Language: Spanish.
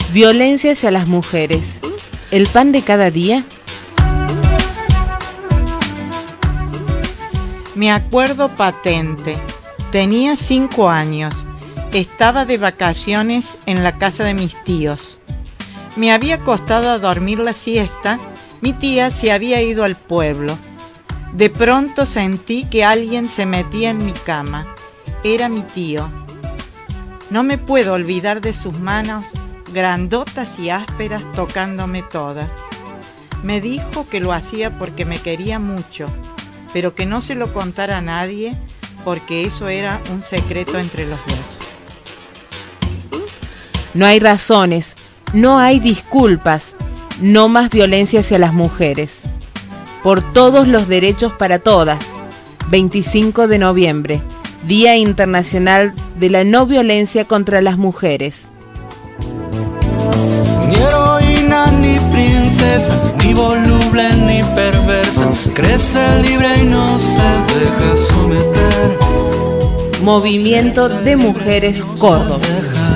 Violencia hacia las mujeres. ¿El pan de cada día? Me acuerdo patente. Tenía 5 años. Estaba de vacaciones en la casa de mis tíos. Me había acostado a dormir la siesta. Mi tía se había ido al pueblo. De pronto sentí que alguien se metía en mi cama. Era mi tío. No me puedo olvidar de sus manos grandotas y ásperas tocándome toda. Me dijo que lo hacía porque me quería mucho, pero que no se lo contara a nadie porque eso era un secreto entre los dos. No hay razones, no hay disculpas, no más violencia hacia las mujeres. Por todos los derechos para todas. 25 de noviembre, Día Internacional de la No Violencia contra las Mujeres. Ni heroína, ni princesa, ni voluble, ni perversa, crece libre y no se deja someter. Movimiento de Mujeres Córdoba.